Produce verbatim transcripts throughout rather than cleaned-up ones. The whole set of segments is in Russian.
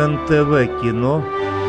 эн тэ вэ кино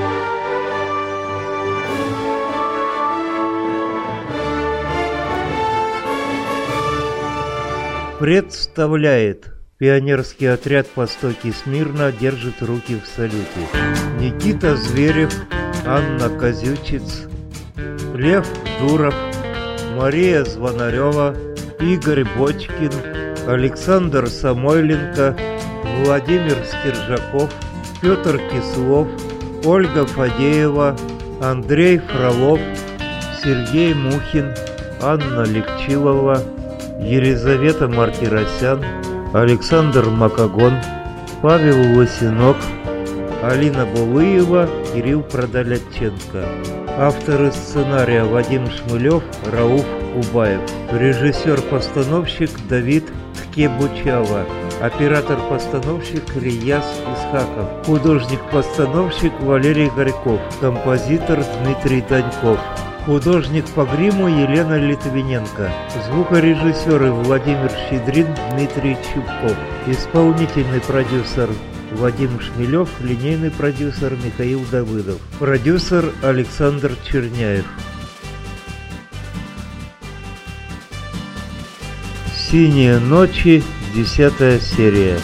представляет. Пионерский отряд «Востоки смирно» держит руки в салюте. Никита Зверев, Анна Козючиц, Лев Дуров, Мария Звонарева, Игорь Бочкин, Александр Самойленко, Владимир Стержаков, Петр Кислов, Ольга Фадеева, Андрей Фролов, Сергей Мухин, Анна Легчилова, Елизавета Мартиросян, Александр Макогон, Павел Лосинок, Алина Булыева, Кирилл Продолятченко. Авторы сценария Вадим Шмылев, Рауф Убаев. Режиссер-постановщик Давид Ткебучава. Оператор-постановщик Рияз Исхаков. Художник-постановщик Валерий Горьков. Композитор Дмитрий Даньков. Художник по гриму Елена Литвиненко. Звукорежиссеры Владимир Щедрин, Дмитрий Чубков. Исполнительный продюсер Вадим Шмелев, линейный продюсер Михаил Давыдов. Продюсер Александр Черняев. «Синие ночи», десятая серия.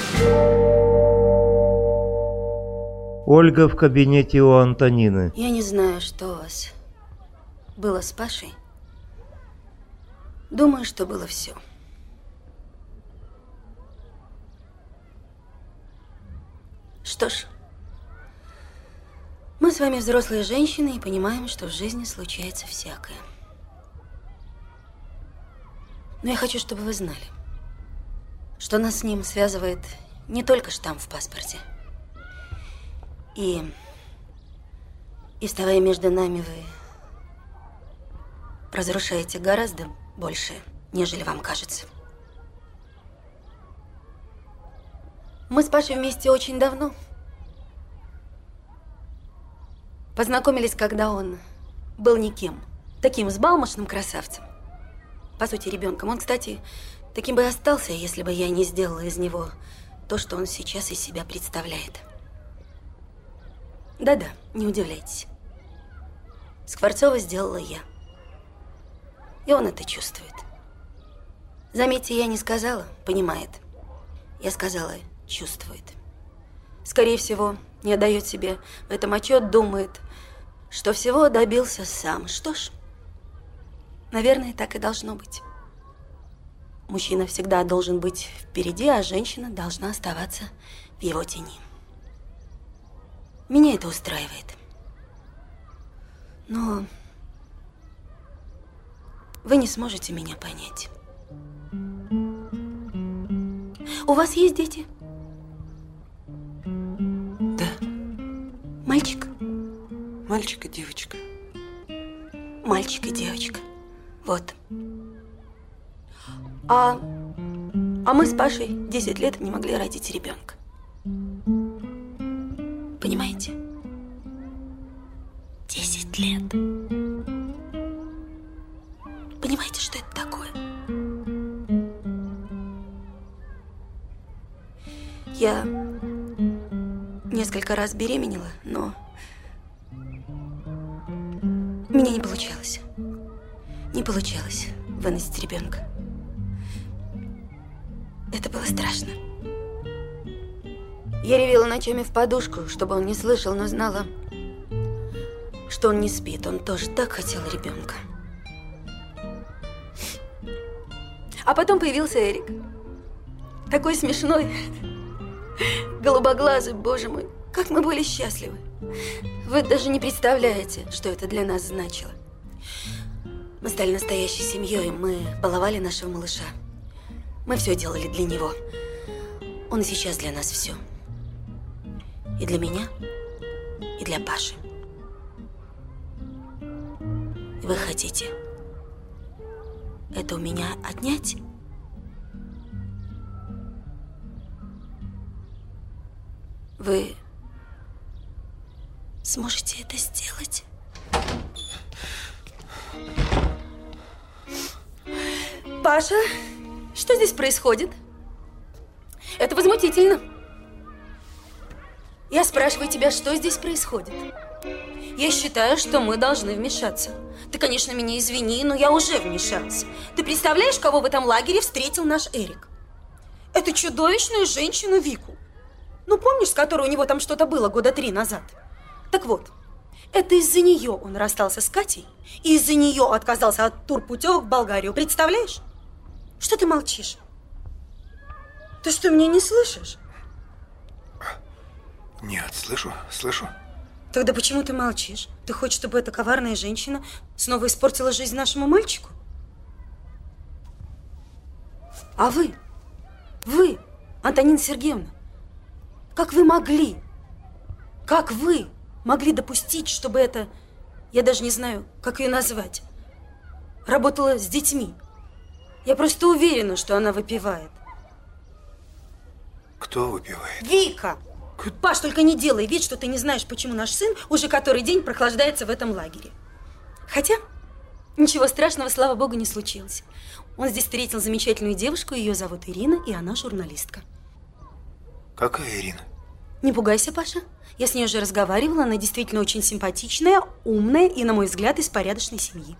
Ольга в кабинете у Антонины. Я не знаю, что у вас было с Пашей. Думаю, что было все. Что ж, мы с вами взрослые женщины и понимаем, что в жизни случается всякое. Но я хочу, чтобы вы знали, что нас с ним связывает не только штамп в паспорте. И, и вставая между нами, вы разрушаете гораздо больше, нежели вам кажется. Мы с Пашей вместе очень давно. Познакомились, когда он был никем. Таким взбалмошным красавцем. По сути, ребенком. Он, кстати, таким бы и остался, если бы я не сделала из него то, что он сейчас из себя представляет. Да-да, не удивляйтесь. Скворцова сделала я. И он это чувствует. Заметьте, я не сказала, понимает. Я сказала, чувствует. Скорее всего, не отдает себе в этом отчет, думает, что всего добился сам. Что ж, наверное, так и должно быть. Мужчина всегда должен быть впереди, а женщина должна оставаться в его тени. Меня это устраивает. Но вы не сможете меня понять. У вас есть дети? Да. Мальчик? Мальчик и девочка. Мальчик и девочка. Вот. А, а мы с Пашей десять лет не могли родить ребенка. Понимаете? Десять лет. Понимаете, что это такое? Я несколько раз беременела, но у меня не получалось. Не получалось выносить ребенка. Это было страшно. Я ревела ночами в подушку, чтобы он не слышал, но знала, что он не спит. Он тоже так хотел ребенка. А потом появился Эрик. Такой смешной, голубоглазый, боже мой. Как мы были счастливы. Вы даже не представляете, что это для нас значило. Мы стали настоящей семьей, мы баловали нашего малыша. Мы все делали для него. Он и сейчас для нас все. И для меня, и для Паши. И вы хотите это у меня отнять? Вы сможете это сделать? Паша, что здесь происходит? Это возмутительно. Я спрашиваю тебя, что здесь происходит? Я считаю, что мы должны вмешаться. Ты, конечно, меня извини, но я уже вмешалась. Ты представляешь, кого в этом лагере встретил наш Эрик? Эту чудовищную женщину Вику. Ну, помнишь, с которой у него там что-то было года три назад? Так вот, это из-за нее он расстался с Катей, и из-за нее отказался от турпутевок в Болгарию. Представляешь? Что ты молчишь? Ты что, меня не слышишь? Нет, слышу, слышу. Тогда почему ты молчишь? Ты хочешь, чтобы эта коварная женщина снова испортила жизнь нашему мальчику? А вы? Вы, Антонина Сергеевна, как вы могли? Как вы могли допустить, чтобы это, я даже не знаю, как ее назвать, работала с детьми? Я просто уверена, что она выпивает. Кто выпивает? Вика! Паш, только не делай вид, что ты не знаешь, почему наш сын уже который день прохлаждается в этом лагере. Хотя, ничего страшного, слава богу, не случилось. Он здесь встретил замечательную девушку, ее зовут Ирина, и она журналистка. Какая Ирина? Не пугайся, Паша. Я с ней уже разговаривала, она действительно очень симпатичная, умная и, на мой взгляд, из порядочной семьи.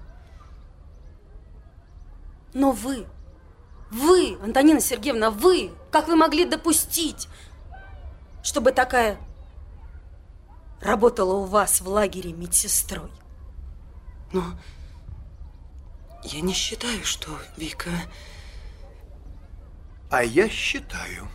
Но вы, вы, Антонина Сергеевна, вы, как вы могли допустить, чтобы такая работала у вас в лагере медсестрой? Но я не считаю, что Вика... А я считаю.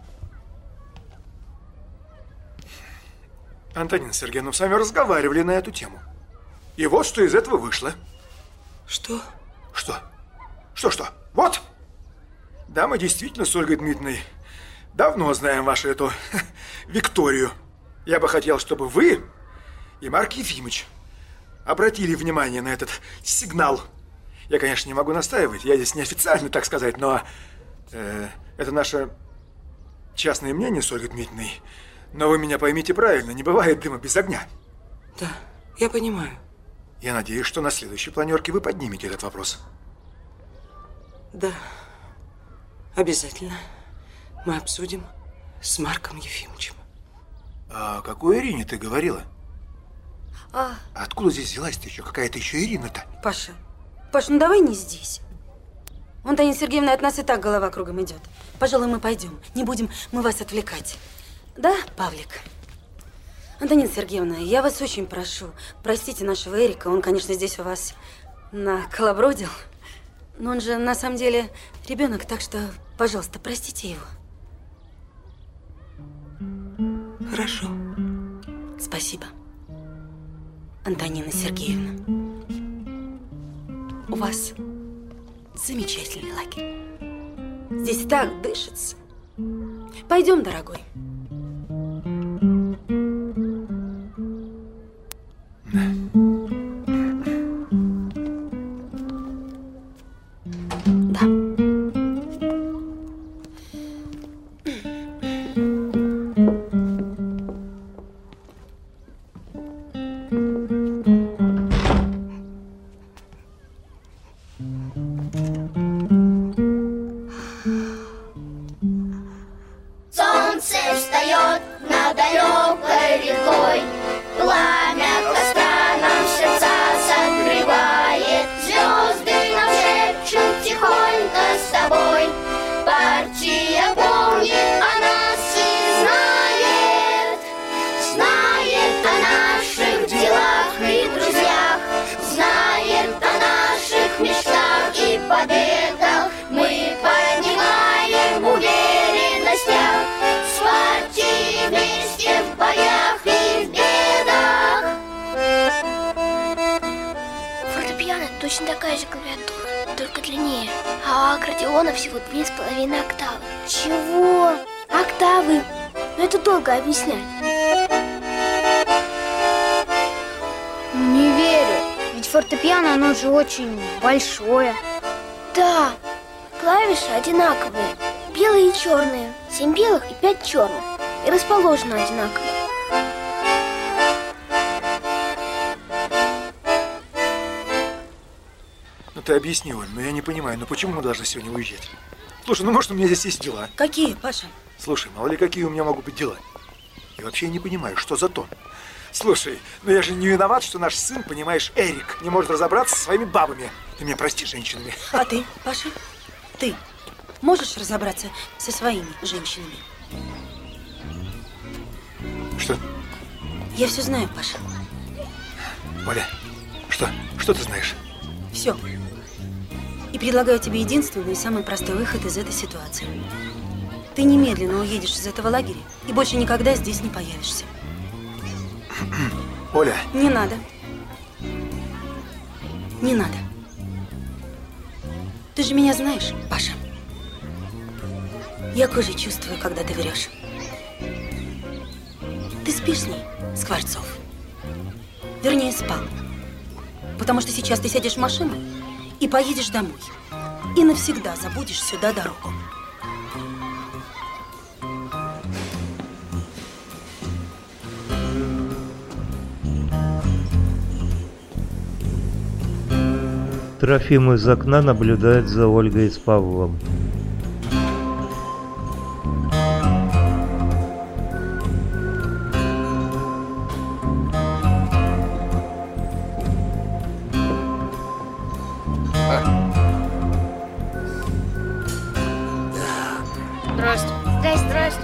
Антонина Сергеевна, с вами разговаривали на эту тему. И вот что из этого вышло. Что? Что? Что-что? Вот! Да, мы действительно с Ольгой Дмитриевной давно знаем вашу эту Викторию. Я бы хотел, чтобы вы и Марк Ефимович обратили внимание на этот сигнал. Я, конечно, не могу настаивать, я здесь неофициально, так сказать, но э, это наше частное мнение с Ольгой Дмитриевной. Но вы меня поймите правильно, не бывает дыма без огня. Да, я понимаю. Я надеюсь, что на следующей планерке вы поднимете этот вопрос. Да, обязательно. Мы обсудим с Марком Ефимовичем. А о какой Ирине ты говорила? А... Откуда здесь взялась-то еще какая-то еще Ирина-то? Паша, Паша, ну давай не здесь. Антонина Сергеевна, от нас и так голова кругом идет. Пожалуй, мы пойдем. Не будем мы вас отвлекать. Да, Павлик? Антонина Сергеевна, я вас очень прошу, простите нашего Эрика, он, конечно, здесь у вас наколобродил, но он же на самом деле ребенок, так что, пожалуйста, простите его. Хорошо. Спасибо, Антонина Сергеевна. У вас замечательный лагерь. Здесь так дышится. Пойдем, дорогой. Точно такая же клавиатура, только длиннее. А у аккордеона всего две с половиной октавы. Чего? Октавы? Ну это долго объяснять. Не верю, ведь фортепиано, оно же очень большое. Да, клавиши одинаковые, белые и черные. Семь белых и пять черных. И расположены одинаково. Ты объясни, Оль, но я не понимаю, ну почему мы должны сегодня уезжать? Слушай, ну может у меня здесь есть дела? Какие, Паша? Слушай, мало ли какие у меня могут быть дела. И вообще я не понимаю, что за тон. Слушай, ну я же не виноват, что наш сын, понимаешь, Эрик, не может разобраться со своими бабами. Ты меня прости, женщинами. А ты, Паша, ты можешь разобраться со своими женщинами? Что? Я все знаю, Паша. Оля, что? Что ты знаешь? Все. И предлагаю тебе единственный и самый простой выход из этой ситуации. Ты немедленно уедешь из этого лагеря и больше никогда здесь не появишься. Оля. Не надо. Не надо. Ты же меня знаешь, Паша. Я кожей чувствую, когда ты врешь. Ты спишь с ней, Скворцов. Вернее, спал. Потому что сейчас ты сядешь в машину и поедешь домой. И навсегда забудешь сюда дорогу. Трофим из окна наблюдает за Ольгой с Павлом. Здрасте. Здрасте, здрасте.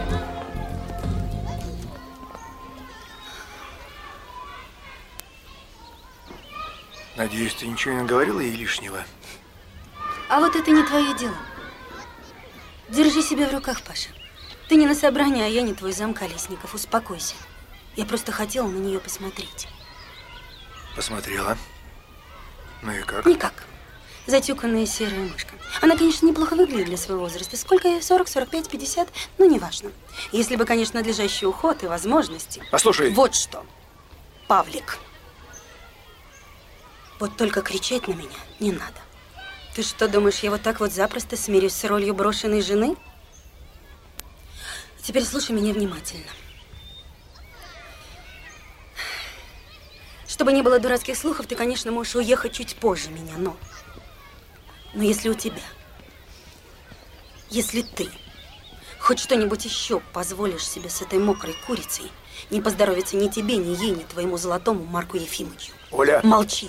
Надеюсь, ты ничего не говорила ей лишнего? А вот это не твое дело. Держи себя в руках, Паша. Ты не на собрании, а я не твой зам Колесников. Успокойся. Я просто хотела на нее посмотреть. Посмотрела. Ну и как? Никак. Затюканная серая мышка. Она, конечно, неплохо выглядит для своего возраста. Сколько ей? сорок, сорок пять, пятьдесят? Ну, неважно. Если бы, конечно, надлежащий уход и возможности. Послушай. Вот что, Павлик. Вот только кричать на меня не надо. Ты что, думаешь, я вот так вот запросто смирюсь с ролью брошенной жены? Теперь слушай меня внимательно. Чтобы не было дурацких слухов, ты, конечно, можешь уехать чуть позже меня, но... Но если у тебя, если ты хоть что-нибудь еще позволишь себе с этой мокрой курицей, не поздоровится ни тебе, ни ей, ни твоему золотому Марку Ефимовичу. Оля! Молчи.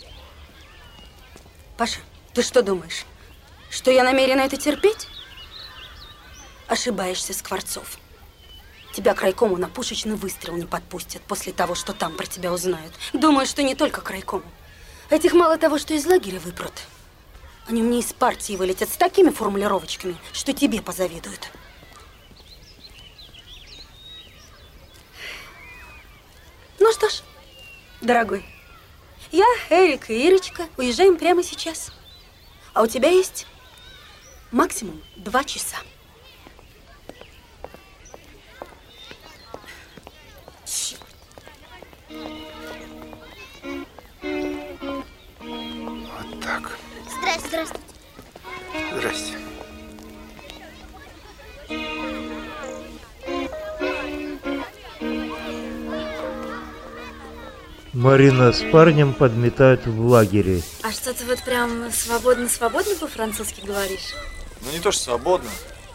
Паша, ты что думаешь, что я намерена это терпеть? Ошибаешься, Скворцов. Тебя к райкому на пушечный выстрел не подпустят после того, что там про тебя узнают. Думаю, что не только к райкому. Этих мало того, что из лагеря выпрут. Они мне из партии вылетят с такими формулировочками, что тебе позавидуют. Ну что ж, дорогой, я, Эрик и Ирочка уезжаем прямо сейчас. А у тебя есть максимум два часа. Вот так. Здрасте, здравствуйте. Здрасте. Марина с парнем подметают в лагере. А что ты вот прям свободно-свободно по-французски говоришь? Ну не то, что свободно.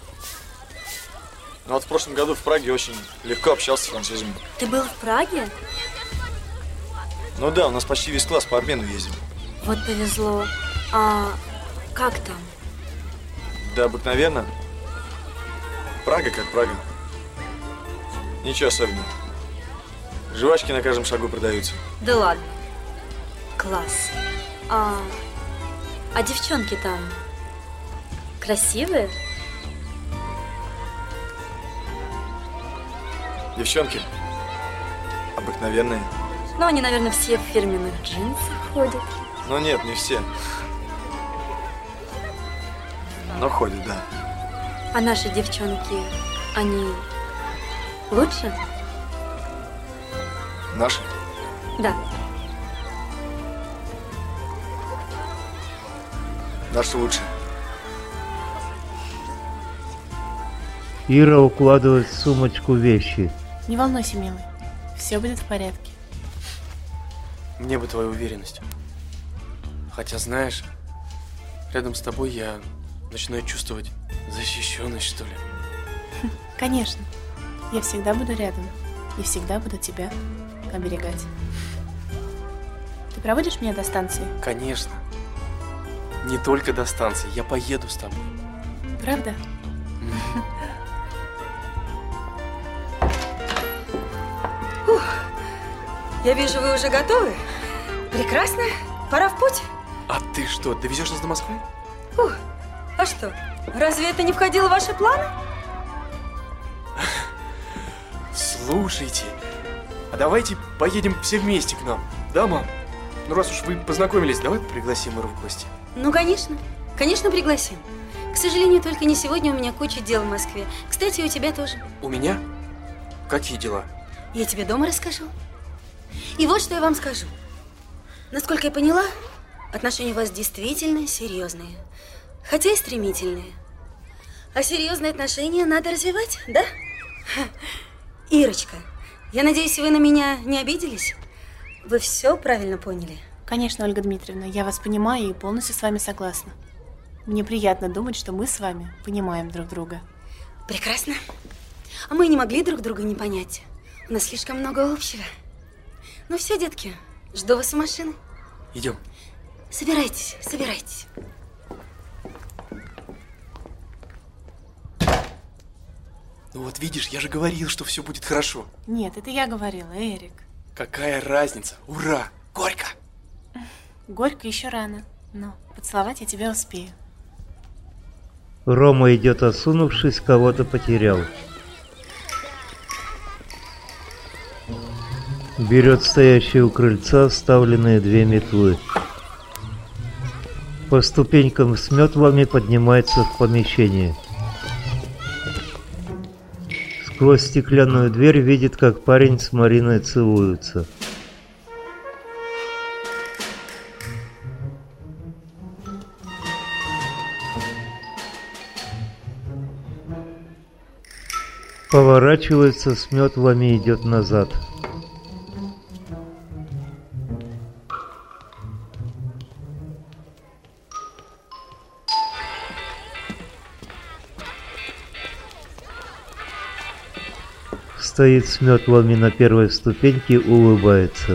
Но вот в прошлом году в Праге очень легко общался с французами. Ты был в Праге? Ну да, у нас почти весь класс по обмену ездил. Вот повезло. А как там? Да обыкновенно. Прага как Прага. Ничего особенного. Жвачки на каждом шагу продаются. Да ладно. Класс. А, а девчонки там красивые? Девчонки обыкновенные. Ну, они, наверное, все в фирменных джинсах ходят. Но нет, не все. Но ходят, да. А наши девчонки, они лучше? Наши? Да. Наши лучше. Ира укладывает в сумочку вещи. Не волнуйся, милый. Все будет в порядке. Мне бы твоя уверенность. Хотя, знаешь, рядом с тобой я начинаю чувствовать защищенность, что ли. Конечно. Я всегда буду рядом. и всегда буду тебя оберегать. Ты проводишь меня до станции? Конечно. Не только до станции, я поеду с тобой. Правда? Ух, я вижу, вы уже готовы. Прекрасно. Пора в путь. А ты что, довезешь нас до Москвы? Ух, а что, разве это не входило в ваши планы? Слушайте, а давайте поедем все вместе к нам, да, мам? Ну, раз уж вы познакомились, давай пригласим Иру в гости. Ну, конечно. Конечно, пригласим. К сожалению, только не сегодня, у меня куча дел в Москве. Кстати, у тебя тоже. У меня? Какие дела? Я тебе дома расскажу. И вот что я вам скажу. Насколько я поняла, отношения у вас действительно серьезные. Хотя и стремительные. А серьезные отношения надо развивать, да? Ирочка, я надеюсь, вы на меня не обиделись? Вы все правильно поняли? Конечно, Ольга Дмитриевна, я вас понимаю и полностью с вами согласна. Мне приятно думать, что мы с вами понимаем друг друга. Прекрасно. А мы не могли друг друга не понять. У нас слишком много общего. Ну все, детки, жду вас у машины. Идем. Собирайтесь, собирайтесь. Ну вот видишь, я же говорил, что все будет хорошо. Нет, это я говорила, Эрик. Какая разница? Ура! Горько! Горько еще рано, но поцеловать я тебя успею. Рома идет осунувшись, кого-то потерял. Берет стоящие у крыльца вставленные две метлы. По ступенькам с метлами поднимается в помещение. Сквозь стеклянную дверь видит, как парень с Мариной целуются. Поворачивается с метлами и идет назад. Стоит с метлами на первой ступеньке, улыбается.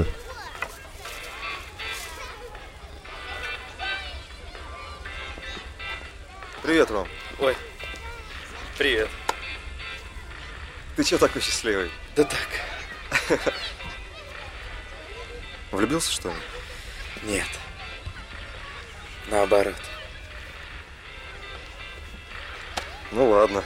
Привет, Ром. Ой, привет. Ты чё такой счастливый? Да так. Влюбился, что ли? Нет. Наоборот. Ну ладно.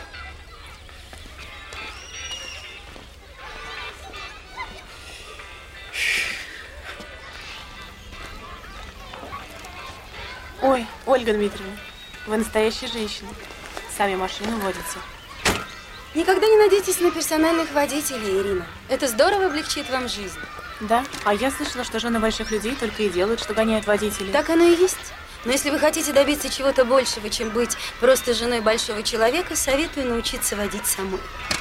Ой, Ольга Дмитриевна, вы настоящая женщина. Сами машину водите. Никогда не надейтесь на персональных водителей, Ирина. Это здорово облегчит вам жизнь. Да, а я слышала, что жены больших людей только и делают, что гоняют водителей. Так оно и есть. Но если вы хотите добиться чего-то большего, чем быть просто женой большого человека, советую научиться водить самой.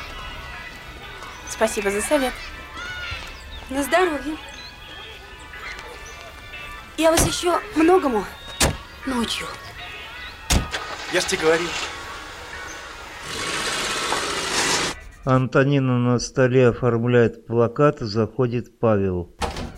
Спасибо за совет. На здоровье. Я вас еще многому научу. Я ж тебе говорил. Антонина на столе оформляет плакат, заходит Павел.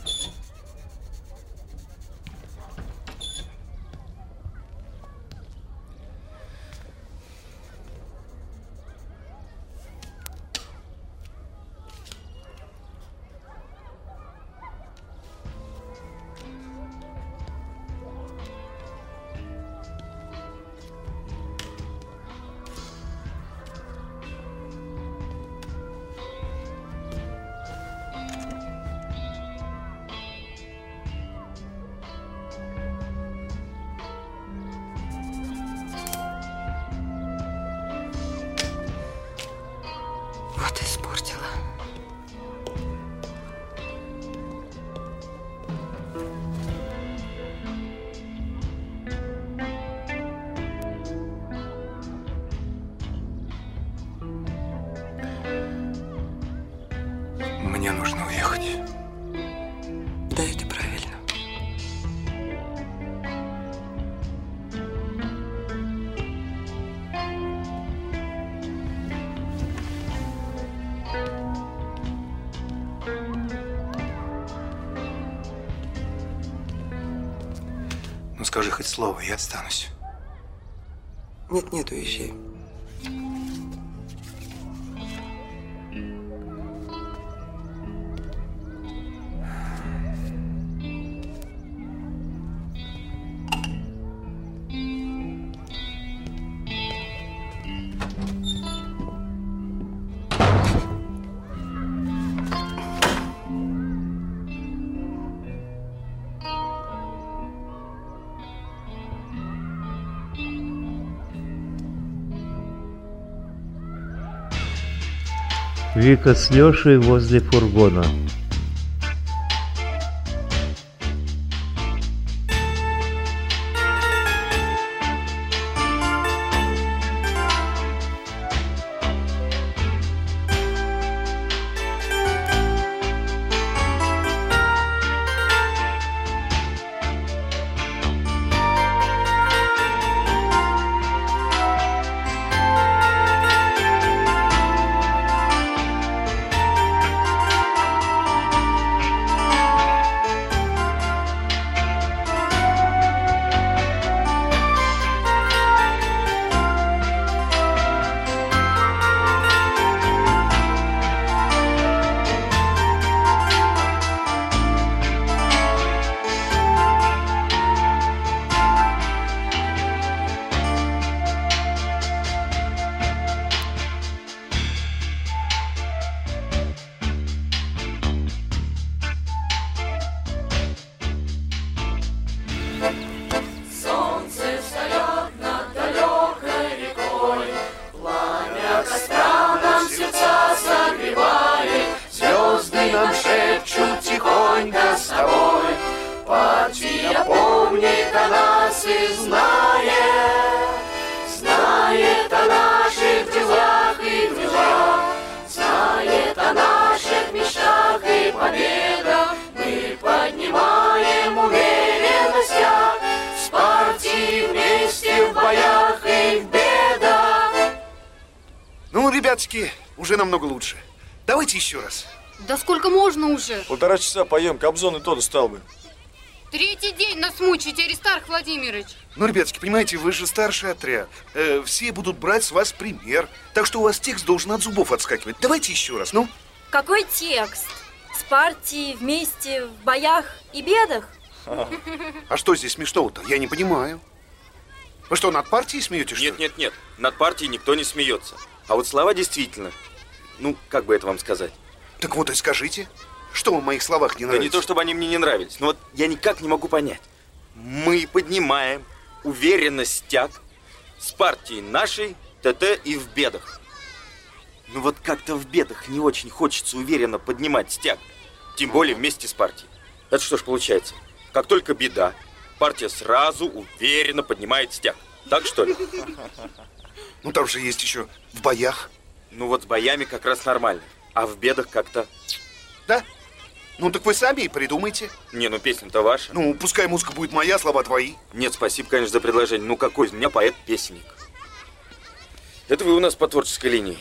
Вот испортила. Мне нужно уехать. Да, это правильно. скажи хоть слово, я останусь. Нет, нет, уезжай. Вика с Лешей возле фургона. Уже намного лучше. Давайте еще раз. Да сколько можно уже? Полтора часа поем, Кобзон и тот устал бы. Третий день нас мучаете, Аристарх Владимирович. Ну, ребятки, понимаете, вы же старший отряд. Э, все будут брать с вас пример. Так что у вас текст должен от зубов отскакивать. Давайте еще раз, ну. Какой текст? С партией, вместе, в боях и бедах? А что здесь смешного-то? Я не понимаю. Вы что, над партией смеетесь, что ли? Нет, нет, нет. Над партией никто не смеется. А вот слова действительно... Ну, как бы это вам сказать? Так вот и скажите, что вам в моих словах не нравится? Да не то, чтобы они мне не нравились, но вот я никак не могу понять. Мы поднимаем уверенно стяг с партией нашей, ТТ и в бедах. Ну вот как-то в бедах не очень хочется уверенно поднимать стяг. Тем более вместе с партией. Это что ж получается? Как только беда, партия сразу уверенно поднимает стяг. Так что ли? Ну там же есть еще в боях. Ну вот с боями как раз нормально, а в бедах как-то... Да? Ну так вы сами и придумайте. Не, ну песня-то ваша. Ну, пускай музыка будет моя, слова твои. Нет, спасибо, конечно, за предложение. Ну какой из меня поэт-песенник? Это вы у нас по творческой линии.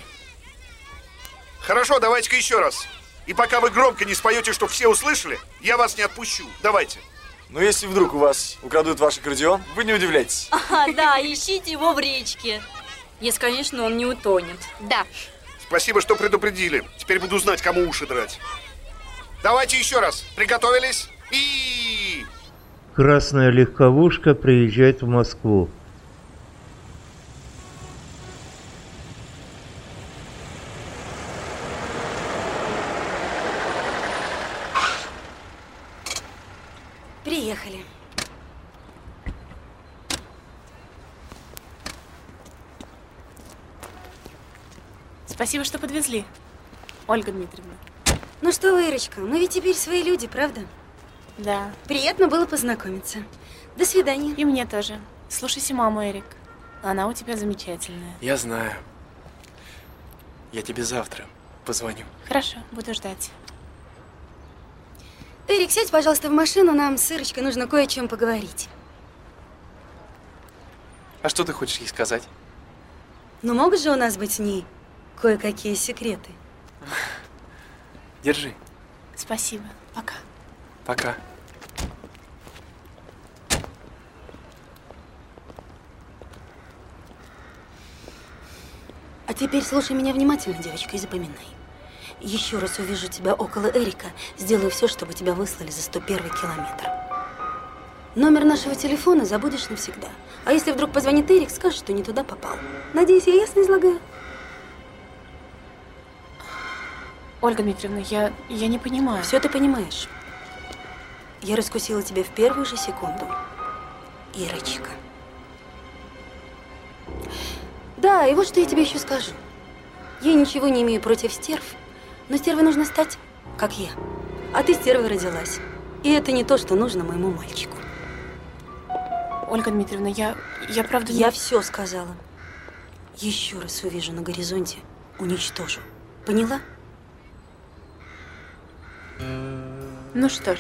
Хорошо, давайте-ка еще раз. И пока вы громко не споете, чтобы все услышали, я вас не отпущу. Давайте. Но если вдруг у вас украдут ваш аккордеон, вы не удивляйтесь. Ага, да, ищите его в речке. Если, конечно, он не утонет. Да. Спасибо, что предупредили. Теперь буду знать, кому уши драть. Давайте еще раз. Приготовились? И... Красная легковушка приезжает в Москву. Приехали. Спасибо, что подвезли, Ольга Дмитриевна. Ну что вы, Ирочка, мы ведь теперь свои люди, правда? Да. Приятно было познакомиться. До свидания. И мне тоже. Слушайся маму, Эрик. Она у тебя замечательная. Я знаю. Я тебе завтра позвоню. Хорошо, буду ждать. Эрик, сядь, пожалуйста, в машину. Нам с Ирочкой нужно кое о чем поговорить. А что ты хочешь ей сказать? Ну, могут же у нас быть с ней кое-какие секреты. Держи. Спасибо. Пока. Пока. Теперь слушай меня внимательно, девочка, и запоминай. Еще раз увижу тебя около Эрика, сделаю все, чтобы тебя выслали за сто первый километр. Номер нашего телефона забудешь навсегда. А если вдруг позвонит Эрик, скажешь, что не туда попал. Надеюсь, я ясно излагаю? Ольга Дмитриевна, я, я не понимаю. Все ты понимаешь. Я раскусила тебя в первую же секунду. Ирочка. Да, и вот что я тебе еще скажу. Я ничего не имею против стерв, но стервой нужно стать, как я. А ты стервой родилась. И это не то, что нужно моему мальчику. Ольга Дмитриевна, я, я правда не... Я все сказала. Еще раз увижу на горизонте, уничтожу. Поняла? Ну что ж,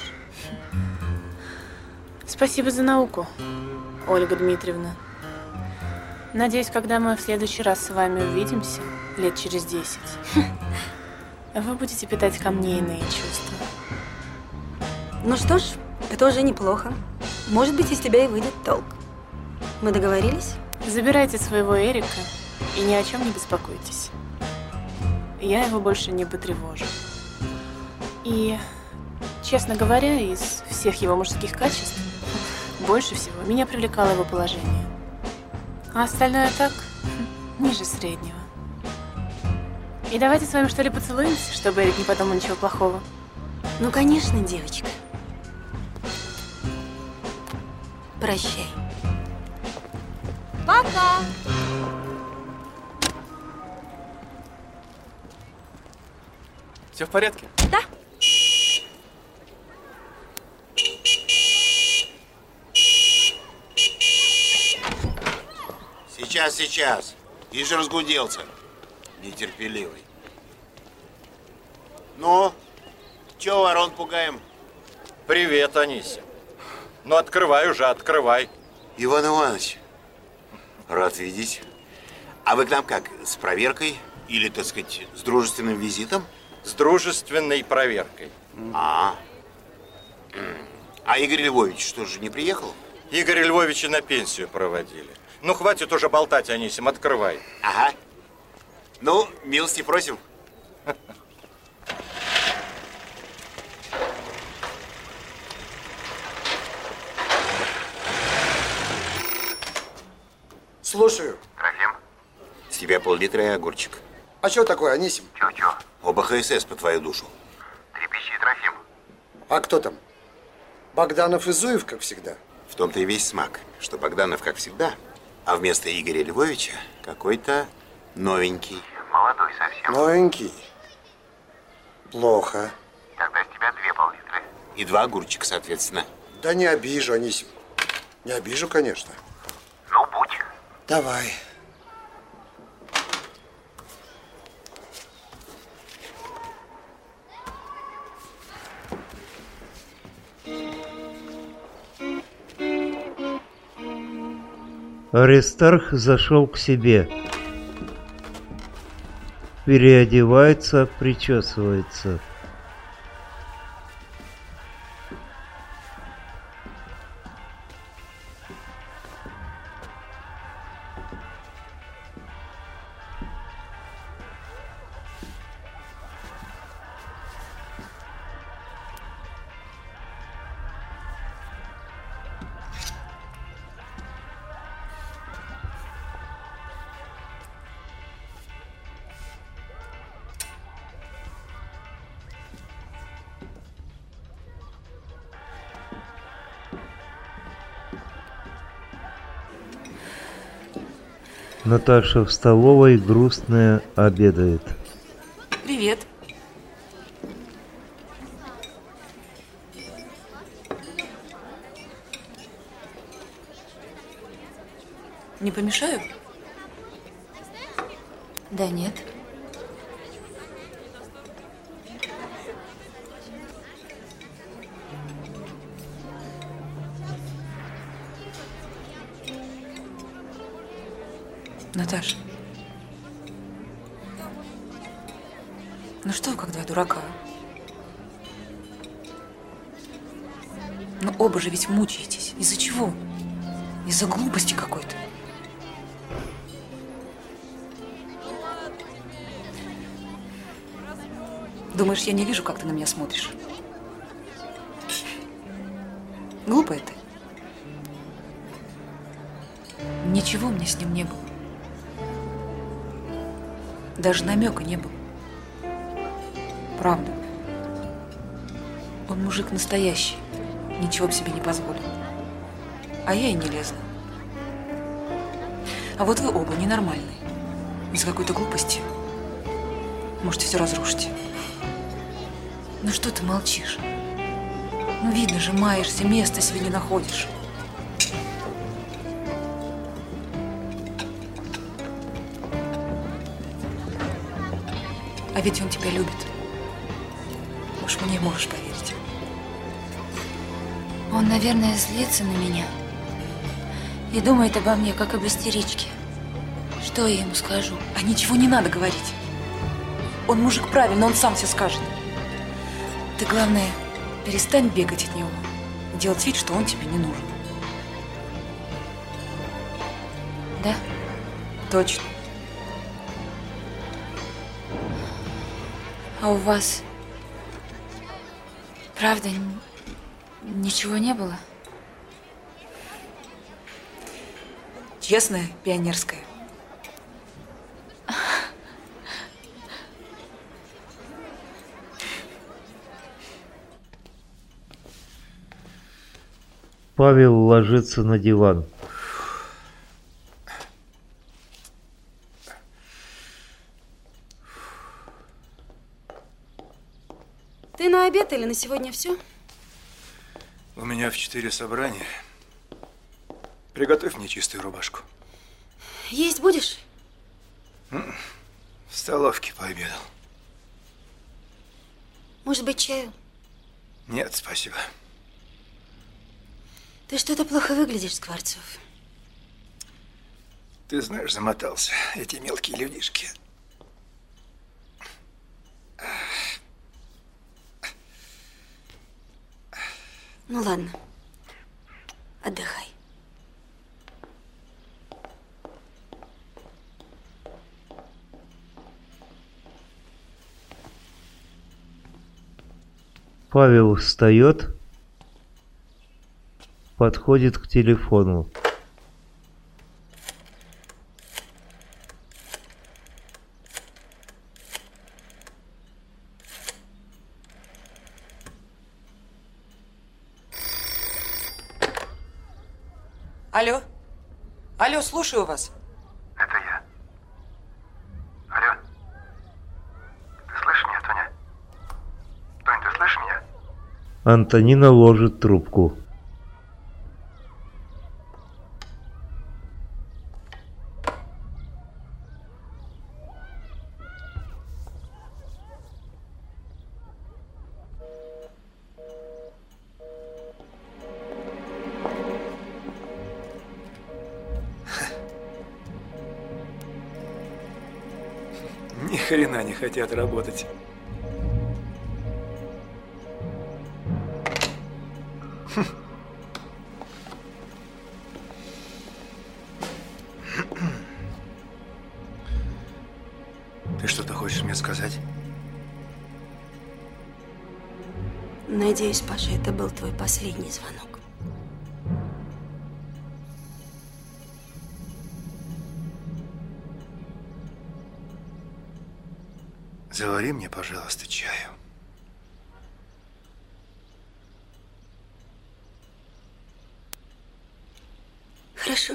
спасибо за науку, Ольга Дмитриевна. Надеюсь, когда мы в следующий раз с вами увидимся, лет через десять, вы будете питать ко мне иные чувства. Ну что ж, это уже неплохо. Может быть, из тебя и выйдет толк. Мы договорились? Забирайте своего Эрика и ни о чем не беспокойтесь. Я его больше не потревожу. И, честно говоря, из всех его мужских качеств больше всего меня привлекало его положение. А остальное так, ниже среднего. И давайте с вами что ли поцелуемся, чтобы Эрик не подумал ничего плохого. Ну, конечно, девочка. Прощай. Пока! Все в порядке? Да. Сейчас, сейчас. И же разгуделся. Нетерпеливый. Ну, чё ворон пугаем? Привет, Анися. Ну, открывай уже, открывай. Иван Иванович, рад видеть. А вы к нам как, с проверкой? Или, так сказать, с дружественным визитом? С дружественной проверкой. А, а Игорь Львович что же, не приехал? Игоря Львовича на пенсию проводили. Ну, хватит уже болтать, Анисим, открывай. Ага. Ну, милости просим. Слушаю. Трофим? С тебя пол-литра и огурчик. А что такое, Анисим? Чё-чё? Оба ХСС по твою душу. Трепещи, Трофим. А кто там? Богданов и Зуев, как всегда? В том-то и весь смак, что Богданов, как всегда, а вместо Игоря Львовича какой-то новенький. Молодой совсем. Новенький? Плохо. Тогда с тебя две пол-литра. И два огурчика, соответственно. Да не обижу, Анисим. Не обижу, конечно. Ну, будь. Давай. Аристарх зашел к себе. Переодевается, причесывается. Наташа в столовой грустная обедает. Привет. Не помешаю? Да нет. Наташ, ну что вы как два дурака? Ну оба же ведь мучаетесь. Из-за чего? Из-за глупости какой-то. Думаешь, я не вижу, как ты на меня смотришь? Глупая ты. Ничего мне с ним не было. Даже намека не было. Правда. Он мужик настоящий. Ничего б себе не позволил. А я и не лезла. А вот вы оба ненормальные. Из-за какой-то глупости. Можете все разрушить. Ну что ты молчишь? Ну видно же, маешься, места себе не находишь. А ведь он тебя любит. Уж мне можешь поверить. Он, наверное, злится на меня. И думает обо мне, как об истеричке. Что я ему скажу? А ничего не надо говорить. Он мужик правильно, он сам все скажет. Ты, главное, перестань бегать от него. И делать вид, что он тебе не нужен. Да? Точно. А у вас, правда, ничего не было? Честная, пионерская. Павел ложится на диван. Ты на обед или на сегодня все? У меня в четыре собрания. Приготовь мне чистую рубашку. Есть будешь? В столовке пообедал. Может быть, чаю? Нет, спасибо. Ты что-то плохо выглядишь, Скворцов. Ты знаешь, замотался. Эти мелкие людишки. Ну ладно. Отдыхай. Павел встает, подходит к телефону. Алло? Алло, слушаю вас. Это я. Алло? Ты слышишь меня, Тоня? Тонь, ты слышишь меня? Антонина ложит трубку. Ни хрена не хотят работать. Ты что-то хочешь мне сказать? Надеюсь, Паша, это был твой последний звонок. Завари мне, пожалуйста, чаю. Хорошо.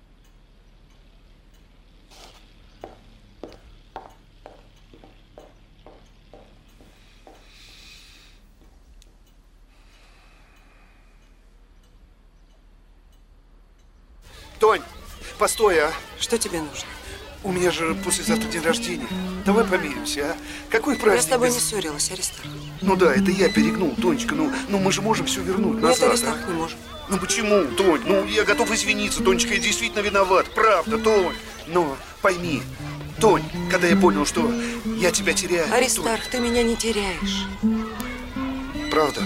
Тонь, постой, а? Что тебе нужно? У меня же послезавтра день рождения. Давай помиримся, а? Какой праздник? Я с тобой без... не ссорилась, Аристарх. Ну да, это я перегнул, Тонечка. Ну, ну мы же можем все вернуть Нет, назад, Аристарх, а? не можем. Ну почему, Тонь? Ну, я готов извиниться, Тонечка, я действительно виноват. Правда, Тонь. Но пойми, Тонь, когда я понял, что я тебя теряю... Аристарх, Тонь... ты меня не теряешь. Правда?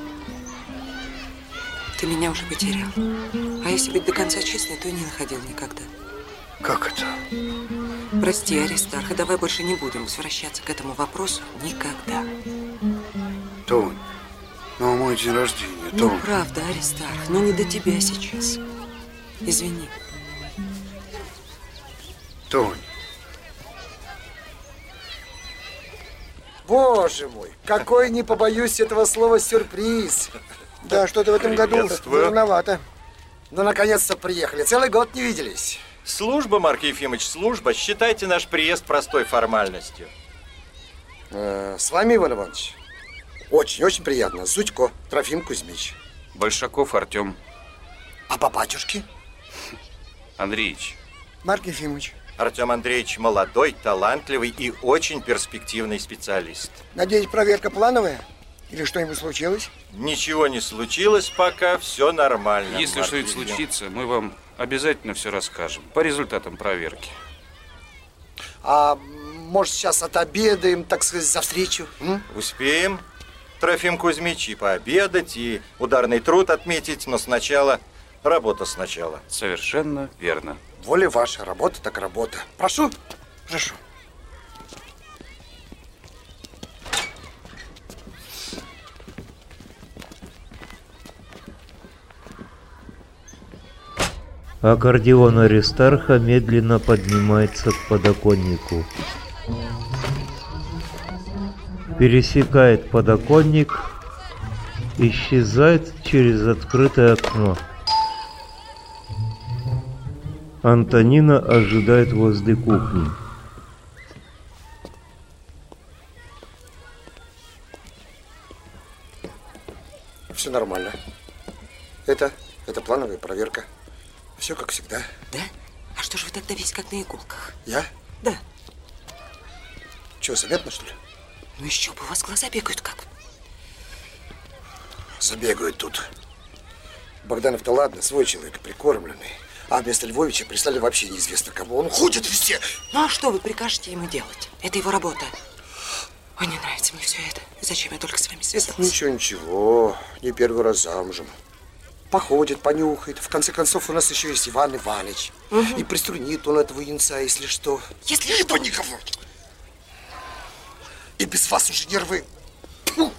Ты меня уже потерял. А если быть до конца честной, то и не находил никогда. Как это? Прости, Аристарх, давай больше не будем возвращаться к этому вопросу никогда. Тонь, ну мой день рождения, Ну, Тонь. правда, Аристарх, но не до тебя сейчас. Извини. Тонь. Боже мой, какой, не побоюсь этого слова, сюрприз. Да, что-то в этом году Приветствую. рановато. Ну, наконец-то приехали. Целый год не виделись. Служба, Марк Ефимович, служба. Считайте наш приезд простой формальностью. Э, с вами, Иван Иванович? Очень-очень приятно. Зудько, Трофим Кузьмич. Большаков Артем. А по батюшке? Андреевич. Марк Ефимович. Артем Андреевич молодой, талантливый и очень перспективный специалист. Надеюсь, проверка плановая? Или что-нибудь случилось? Ничего не случилось пока, все нормально. Если Марк что-нибудь Ефимович. случится, мы вам обязательно все расскажем. По результатам проверки. А может, сейчас отобедаем, так сказать, за встречу? М? Успеем, Трофим Кузьмич, и пообедать, и ударный труд отметить, но сначала работа сначала. Совершенно верно. Воля ваша, работа так работа. Прошу, прошу. Аккордеон Аристарха медленно поднимается к подоконнику. Пересекает подоконник, исчезает через открытое окно. Антонина ожидает возле кухни. Все нормально. Это, это плановая проверка. Все как всегда. Да? А что же вы тогда весь как на иголках? Я? Да. Че, заметно, что ли? Ну еще бы, у вас глаза бегают как. Забегают тут. Богданов-то ладно, свой человек, прикормленный. А вместо Львовича прислали вообще неизвестно кого. Он ходит везде. Ну а что вы прикажете ему делать? Это его работа. Ой, не нравится мне все это. Зачем я только с вами связалась? Ничего, ничего. Не первый раз замужем. Походит, понюхает. В конце концов, у нас еще есть Иван Иванович. Угу. И приструнит он этого юнца, если что. Если и что? никого. И без вас уже нервы. Фу.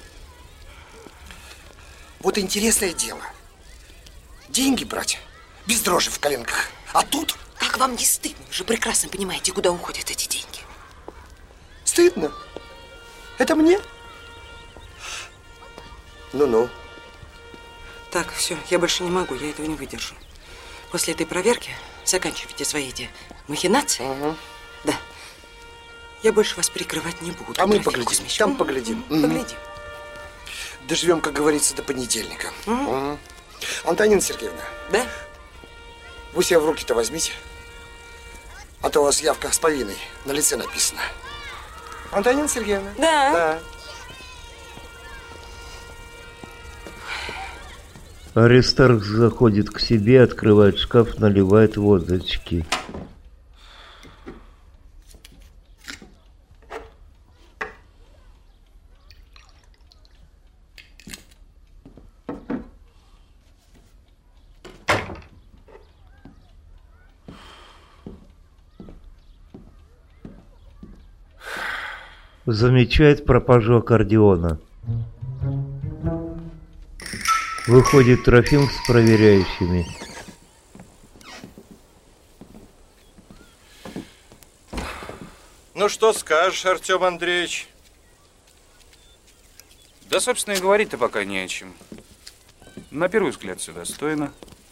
Вот интересное дело. Деньги брать без дрожи в коленках. А тут... Как вам не стыдно? Вы же прекрасно понимаете, куда уходят эти деньги. Стыдно? Это мне? Ну-ну. Так, все, я больше не могу, я этого не выдержу. После этой проверки заканчивайте свои эти махинации. Угу. Да. Я больше вас прикрывать не буду. А мы Трофим поглядим. Кузьмич. Там поглядим. Угу. Поглядим. Доживем, как говорится, до понедельника. Угу. Угу. Антонина Сергеевна. Да? Вы себя в руки-то возьмите. А то у вас явка с повинной на лице написано. Антонина Сергеевна? Да. Да. Аристарх заходит к себе, открывает шкаф, наливает водочки. Замечает пропажу аккордеона. Выходит Трофим с проверяющими. Ну что скажешь, Артем Андреевич? Да, собственно, и говорить-то пока не о чем. На первый взгляд все достойно.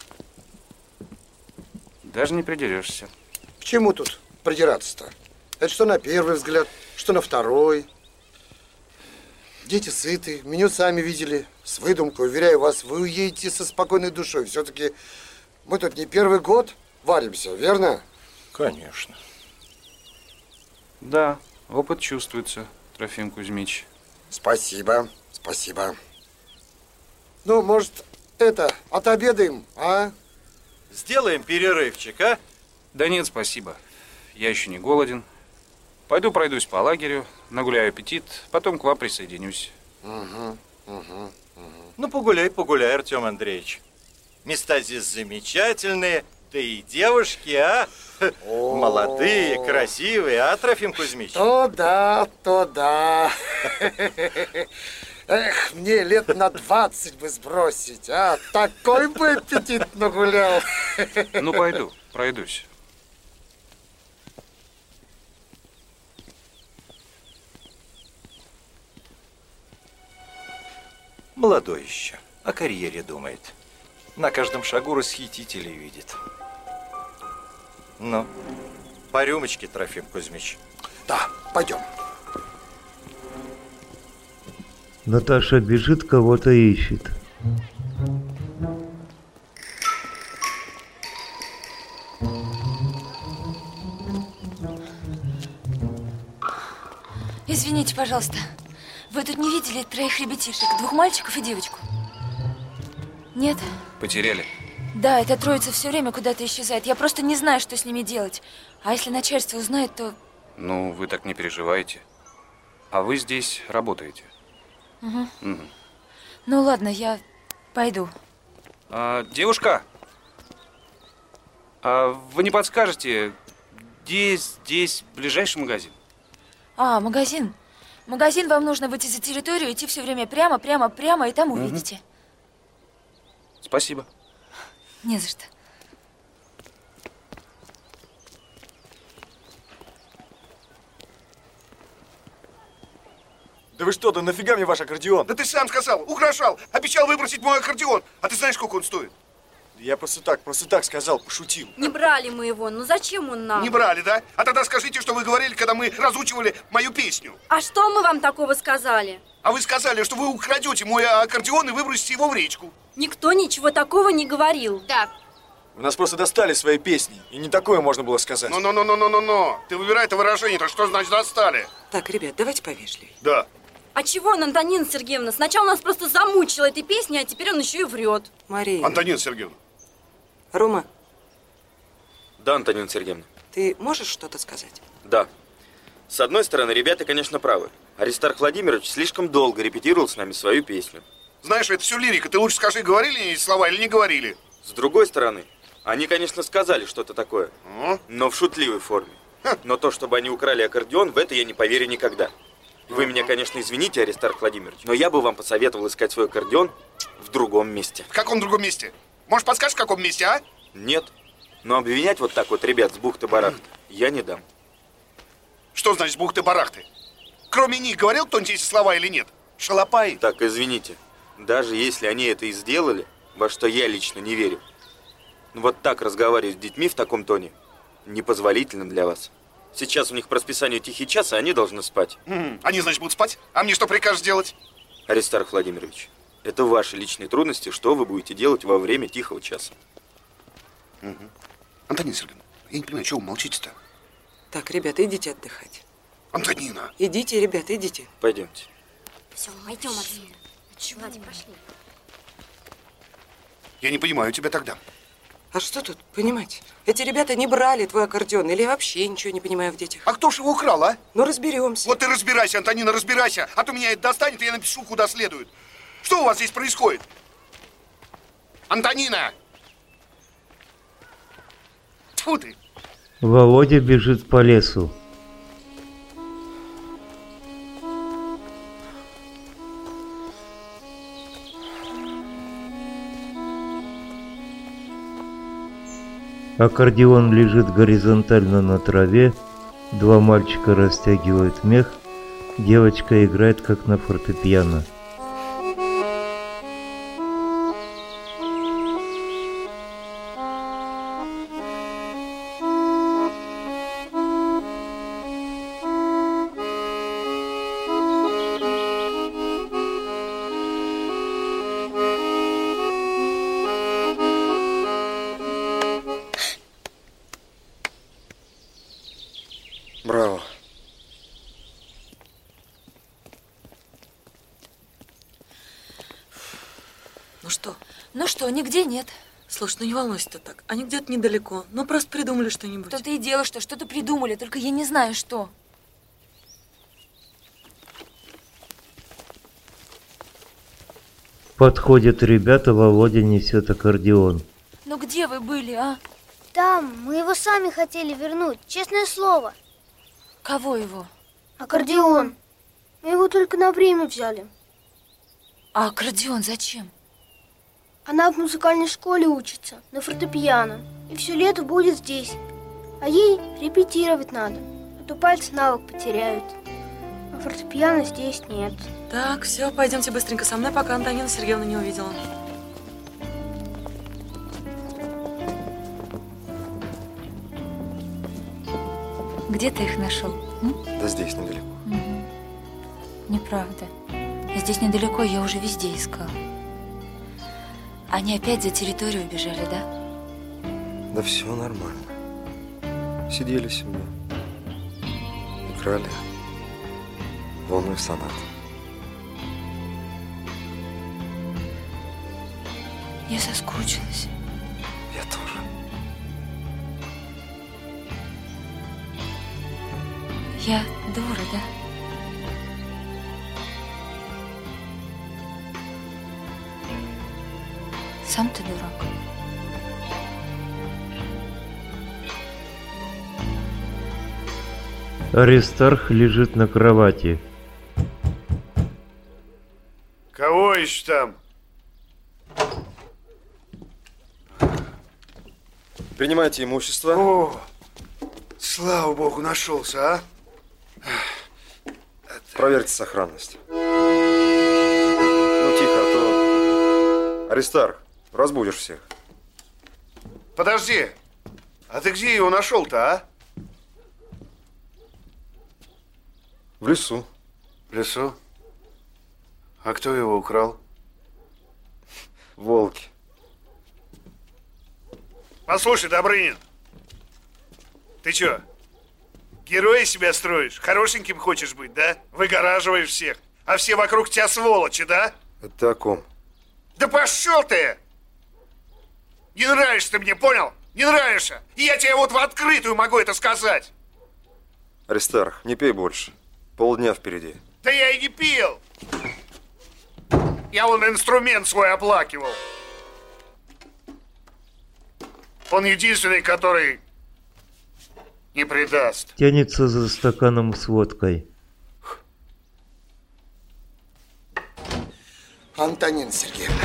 Даже не придерешься. К чему тут придираться-то? Это что на первый взгляд, что на второй. Дети сыты, меню сами видели. С выдумкой, уверяю вас, вы уедете со спокойной душой. Все-таки мы тут не первый год варимся, верно? Конечно. Да, опыт чувствуется, Трофим Кузьмич. Спасибо, спасибо. Ну, может, это, отобедаем, а? Сделаем перерывчик, а? Да нет, спасибо. Я еще не голоден. Пойду пройдусь по лагерю, нагуляю аппетит, потом к вам присоединюсь. Угу, угу, угу. Ну, погуляй, погуляй, Артем Андреевич. Места здесь замечательные, да и девушки, а? Молодые, красивые, а, Трофим Кузьмич? То да, то да. Эх, мне лет на двадцать бы сбросить, а? Такой бы аппетит нагулял. Ну, пойду, пройдусь. Молодой еще, о карьере думает. На каждом шагу расхитителей видит. Ну, по рюмочке, Трофим Кузьмич. Да, пойдем. Наташа бежит, кого-то ищет. Извините, пожалуйста. Вы тут не видели троих ребятишек? Двух мальчиков и девочку? Нет? Потеряли. Да, эта троица все время куда-то исчезает. Я просто не знаю, что с ними делать. А если начальство узнает, то... Ну, вы так не переживайте. А вы здесь работаете? Угу. Угу. Ну ладно, я пойду. А, девушка, а вы не подскажете, где здесь ближайший магазин? А, магазин? Магазин, вам нужно выйти за территорию, идти все время прямо, прямо, прямо, и там Угу. увидите. Спасибо. Не за что. Да вы что, да нафига мне ваш аккордеон? Да ты сам сказал, угрожал, обещал выбросить мой аккордеон. А ты знаешь, сколько он стоит? Я просто так, просто так сказал, пошутил. Не брали мы его, ну зачем он нам? Не брали, да? А тогда скажите, что вы говорили, когда мы разучивали мою песню. А что мы вам такого сказали? А вы сказали, что вы украдете мой аккордеон и выбросите его в речку. Никто ничего такого не говорил. Да. Вы нас просто достали своей песней, и не такое можно было сказать. Ну-ну-ну-ну-ну-ну. Ты выбирай это выражение-то, что значит достали? Так, ребят, давайте повежливее. Да. А чего он, Антонина Сергеевна? Сначала нас просто замучила этой песней, а теперь он еще и врет. Мария. Антонина Сергеевна. Рома. Да, Антонина Сергеевна. Ты можешь что-то сказать? Да. С одной стороны, ребята, конечно, правы. Аристарх Владимирович слишком долго репетировал с нами свою песню. Знаешь, это все лирика. Ты лучше скажи, говорили эти слова или не говорили? С другой стороны, они, конечно, сказали что-то такое, а? но в шутливой форме. Но то, чтобы они украли аккордеон, в это я не поверю никогда. Вы меня, конечно, извините, Аристарх Владимирович, но я бы вам посоветовал искать свой аккордеон в другом месте. В каком другом месте? Может, подскажешь, в каком месте, а? Нет. Но обвинять вот так вот ребят с бухты-барахты я не дам. Что значит с бухты-барахты? Кроме них говорил кто-нибудь эти слова или нет? Шалопаи. Так, извините. Даже если они это и сделали, во что я лично не верю, вот так разговаривать с детьми в таком тоне непозволительно для вас. Сейчас у них по расписанию тихий час, и они должны спать. М-м, они, значит, будут спать? А мне что прикажешь делать? Аристарх Владимирович, это ваши личные трудности, что вы будете делать во время тихого часа. Угу. Антонина Сергеевна, я не понимаю, чего вы молчите-то? Так, ребята, идите отдыхать. Антонина! Идите, ребята, идите. Пойдемте. Все, мы идем отсюда. Чего? Ладно, пошли. Я не понимаю тебя тогда. А что тут понимать? Эти ребята не брали твой аккордеон, или я вообще ничего не понимаю в детях. А кто ж его украл, а? Ну, разберемся. Вот ты разбирайся, Антонина, разбирайся. А то меня это достанет, и я напишу куда следует. Что у вас здесь происходит? Антонина! Тьфу ты! Володя бежит по лесу. Аккордеон лежит горизонтально на траве, два мальчика растягивают мех, девочка играет как на фортепиано. Браво. Ну что? Ну что, нигде нет. Слушай, ну не волнуйся ты так. Они где-то недалеко. Ну просто придумали что-нибудь. То-то и дело, что что-то придумали, только я не знаю, что. Подходят ребята, Володя несет аккордеон. Ну где вы были, а? Да, мы его сами хотели вернуть, честное слово. Кого его? Аккордеон. Мы его только на время взяли. А аккордеон зачем? Она в музыкальной школе учится, на фортепиано. И все лето будет здесь. А ей репетировать надо, а то пальцы навык потеряют. А фортепиано здесь нет. Так, все, пойдемте быстренько со мной, пока Антонина Сергеевна не увидела. Где ты их нашел? М? Да здесь, недалеко. Угу. Неправда. Здесь недалеко, я уже везде искала. Они опять за территорию убежали, да? Да все нормально. Сидели себе, играли лунную сонату. Я соскучилась. Я тоже. Я дура, да? Сам ты дурак. Аристарх лежит на кровати. Кого еще там? Принимайте имущество. О, слава богу, нашелся, а? Проверьте сохранность. Ну, тихо, а то... Аристарх, разбудишь всех. Подожди, а ты где его нашел-то, а? В лесу. В лесу? А кто его украл? Волки. Послушай, Добрынин, ты чё, героя себя строишь? Хорошеньким хочешь быть, да? Выгораживаешь всех, а все вокруг тебя сволочи, да? Это ты о ком? Да пошел ты! Не нравишься ты мне, понял? Не нравишься! И я тебе вот в открытую могу это сказать! Аристарх, не пей больше. Полдня впереди. Да я и не пил! Я вон инструмент свой оплакивал. Он единственный, который не предаст. Тянется за стаканом с водкой. Антонина Сергеевна.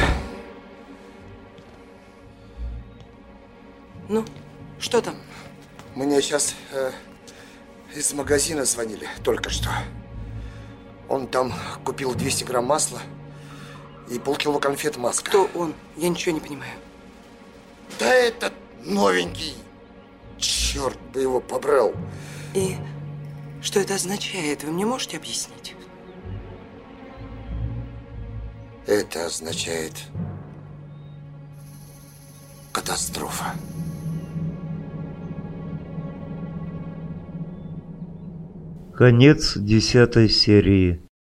Ну, что там? Мне сейчас э, из магазина звонили только что. Он там купил двести грамм масла и полкило конфет «Маска». Кто он? Я ничего не понимаю. Да этот новенький. Черт бы его побрал. И что это означает? Вы мне можете объяснить? Это означает катастрофа. Конец десятой серии.